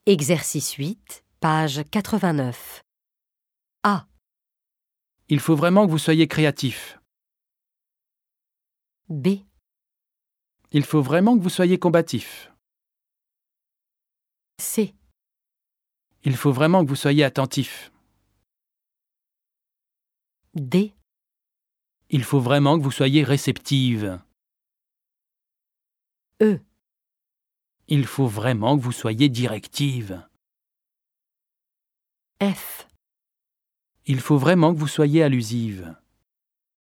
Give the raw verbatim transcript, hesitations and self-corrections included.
Exercice huit, page quatre-vingt-neuf. A. Il faut vraiment que vous soyez créatif. B. Il faut vraiment que vous soyez combatif. C. Il faut vraiment que vous soyez attentif. D. Il faut vraiment que vous soyez réceptive. E. Il faut vraiment que vous soyez directive. F. Il faut vraiment que vous soyez allusive.